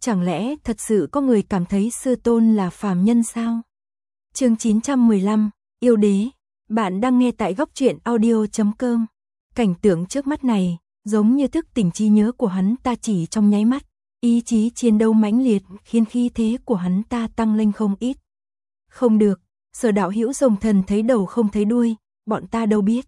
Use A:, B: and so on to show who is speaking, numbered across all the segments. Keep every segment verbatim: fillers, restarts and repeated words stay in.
A: Chẳng lẽ thật sự có người cảm thấy sư tôn là phàm nhân sao? Chương chín trăm mười lăm, yêu đế. Bạn đang nghe tại góc truyện audio chấm com. Cảnh tượng trước mắt này, giống như thức tỉnh trí nhớ của hắn ta chỉ trong nháy mắt. Ý chí chiến đấu mãnh liệt khiến khí thế của hắn ta tăng lên không ít. Không được, Sở đạo hữu rồng thần thấy đầu không thấy đuôi, bọn ta đâu biết.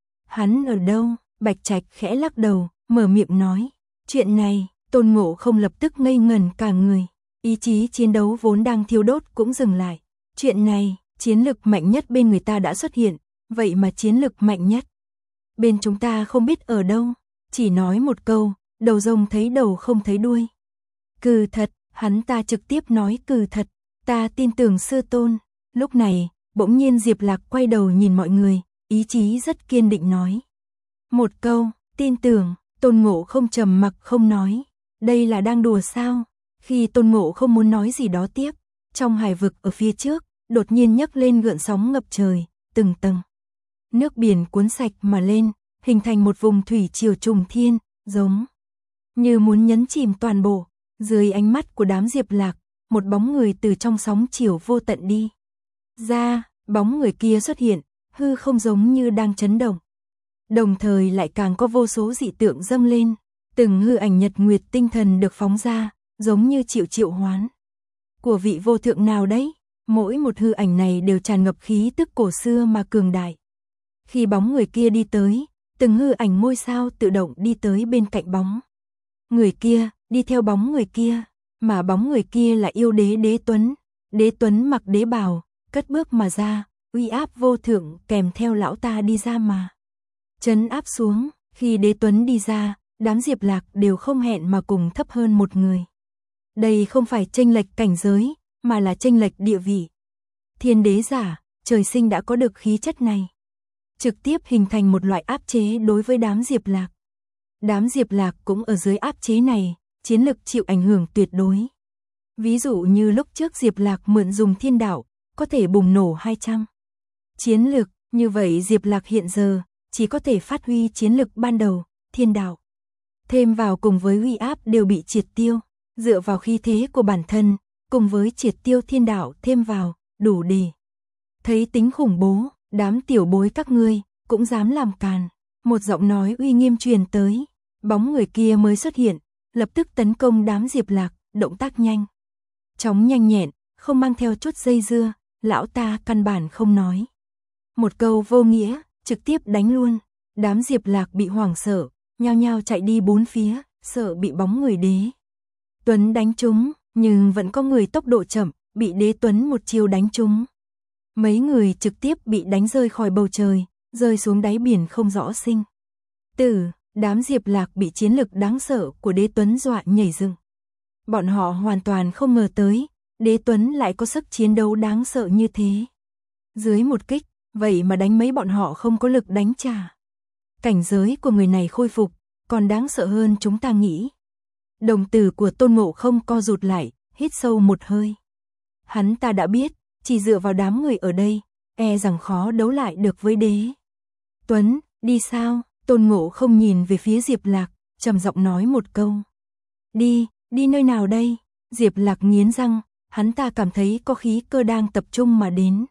A: Hắn ở đâu? Bạch Trạch khẽ lắc đầu, mở miệng nói. Chuyện này, Tôn Ngộ Không lập tức ngây ngẩn cả người. Ý chí chiến đấu vốn đang thiêu đốt cũng dừng lại. Chuyện này, chiến lực mạnh nhất bên người ta đã xuất hiện, vậy mà chiến lực mạnh nhất bên chúng ta không biết ở đâu. Chỉ nói một câu, đầu rồng thấy đầu không thấy đuôi. Cừ thật, hắn ta trực tiếp nói cừ thật, ta tin tưởng sư tôn. Lúc này, bỗng nhiên Diệp Lạc quay đầu nhìn mọi người, ý chí rất kiên định nói. Một câu, tin tưởng. Tôn Ngộ Không trầm mặc không nói. Đây là đang đùa sao? Khi Tôn Ngộ Không muốn nói gì đó tiếp, trong hải vực ở phía trước, đột nhiên nhấc lên gợn sóng ngập trời, từng tầng. Nước biển cuốn sạch mà lên, hình thành một vùng thủy triều trùng thiên, giống như muốn nhấn chìm toàn bộ. Dưới ánh mắt của đám Diệp Lạc, một bóng người từ trong sóng chiều vô tận đi ra, bóng người kia xuất hiện, hư không giống như đang chấn động. Đồng thời lại càng có vô số dị tượng dâng lên, từng hư ảnh nhật nguyệt tinh thần được phóng ra, giống như triệu triệu hoán của vị vô thượng nào đấy. Mỗi một hư ảnh này đều tràn ngập khí tức cổ xưa mà cường đại. Khi bóng người kia đi tới, từng hư ảnh ngôi sao tự động đi tới bên cạnh bóng người kia, đi theo bóng người kia, mà bóng người kia là yêu đế Đế Tuấn. Đế Tuấn mặc đế bào, cất bước mà ra, uy áp vô thượng kèm theo lão ta đi ra mà trấn áp xuống. Khi Đế Tuấn đi ra, đám Diệp Lạc đều không hẹn mà cùng thấp hơn một người. Đây không phải chênh lệch cảnh giới, mà là chênh lệch địa vị. Thiên đế giả, trời sinh đã có được khí chất này, trực tiếp hình thành một loại áp chế đối với đám Diệp Lạc. Đám Diệp Lạc cũng ở dưới áp chế này, chiến lực chịu ảnh hưởng tuyệt đối. Ví dụ như lúc trước Diệp Lạc mượn dùng thiên đạo, có thể bùng nổ hai trăm chiến lực, như vậy Diệp Lạc hiện giờ chỉ có thể phát huy chiến lực ban đầu, thiên đạo thêm vào cùng với uy áp đều bị triệt tiêu, dựa vào khí thế của bản thân, cùng với triệt tiêu thiên đạo thêm vào, đủ để thấy tính khủng bố. Đám tiểu bối các ngươi cũng dám làm càn. Một giọng nói uy nghiêm truyền tới, bóng người kia mới xuất hiện, lập tức tấn công đám Diệp Lạc, động tác nhanh chóng nhanh nhẹn, không mang theo chút dây dưa. Lão ta căn bản không nói một câu vô nghĩa, trực tiếp đánh luôn. Đám Diệp Lạc bị hoảng sợ, nhao nhao chạy đi bốn phía, sợ bị bóng người Đế Tuấn đánh trúng, nhưng vẫn có người tốc độ chậm, bị Đế Tuấn một chiêu đánh trúng. Mấy người trực tiếp bị đánh rơi khỏi bầu trời, rơi xuống đáy biển không rõ sinh tử. Đám Diệp Lạc bị chiến lực đáng sợ của Đế Tuấn dọa nhảy dựng. Bọn họ hoàn toàn không ngờ tới, Đế Tuấn lại có sức chiến đấu đáng sợ như thế. Dưới một kích, vậy mà đánh mấy bọn họ không có lực đánh trả. Cảnh giới của người này khôi phục, còn đáng sợ hơn chúng ta nghĩ. Đồng tử của Tôn Ngộ Không co rụt lại, hít sâu một hơi. Hắn ta đã biết, chỉ dựa vào đám người ở đây, e rằng khó đấu lại được với Đế Tuấn. Đi sao? Tôn Ngộ Không nhìn về phía Diệp Lạc, trầm giọng nói một câu. Đi, đi nơi nào đây? Diệp Lạc nghiến răng, hắn ta cảm thấy có khí cơ đang tập trung mà đến.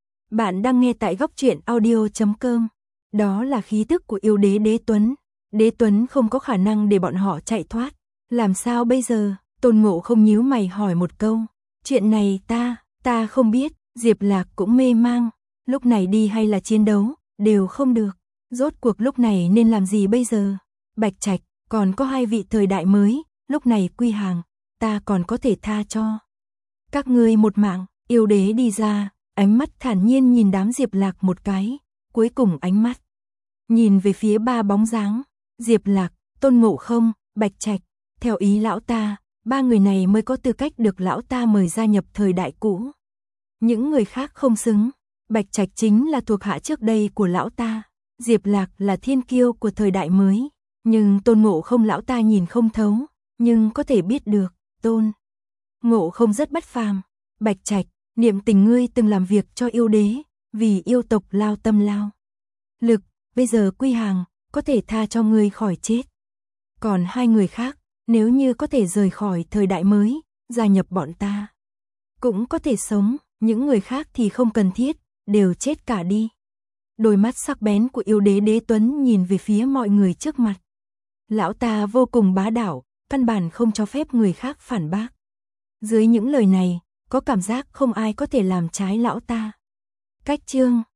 A: Bạn đang nghe tại góc truyện audio chấm com. Đó là khí tức của yêu đế Đế Tuấn. Đế Tuấn không có khả năng để bọn họ chạy thoát. Làm sao bây giờ? Tôn Ngộ Không nhíu mày hỏi một câu. Chuyện này ta, ta không biết. Diệp Lạc cũng mê mang. Lúc này đi hay là chiến đấu, đều không được. Rốt cuộc lúc này nên làm gì bây giờ? Bạch Trạch, còn có hai vị thời đại mới, lúc này quy hàng, ta còn có thể tha cho các ngươi một mạng. Yêu đế đi ra, ánh mắt thản nhiên nhìn đám Diệp Lạc một cái, cuối cùng ánh mắt nhìn về phía ba bóng dáng, Diệp Lạc, Tôn Ngộ Không, Bạch Trạch. Theo ý lão ta, ba người này mới có tư cách được lão ta mời gia nhập thời đại cũ. Những người khác không xứng. Bạch Trạch chính là thuộc hạ trước đây của lão ta. Diệp Lạc là thiên kiêu của thời đại mới, nhưng Tôn Ngộ Không lão ta nhìn không thấu, nhưng có thể biết được, Tôn Ngộ Không rất bất phàm. Bạch Trạch, niệm tình ngươi từng làm việc cho yêu đế, vì yêu tộc lao tâm lao lực, bây giờ quy hàng, có thể tha cho ngươi khỏi chết. Còn hai người khác, Nếu như có thể rời khỏi thời đại mới, gia nhập bọn ta, cũng có thể sống, những người khác thì không cần thiết, đều chết cả đi. Đôi mắt sắc bén của yêu đế Đế Tuấn nhìn về phía mọi người trước mặt. Lão ta vô cùng bá đạo, căn bản không cho phép người khác phản bác. Dưới những lời này, có cảm giác không ai có thể làm trái lão ta. Cách chương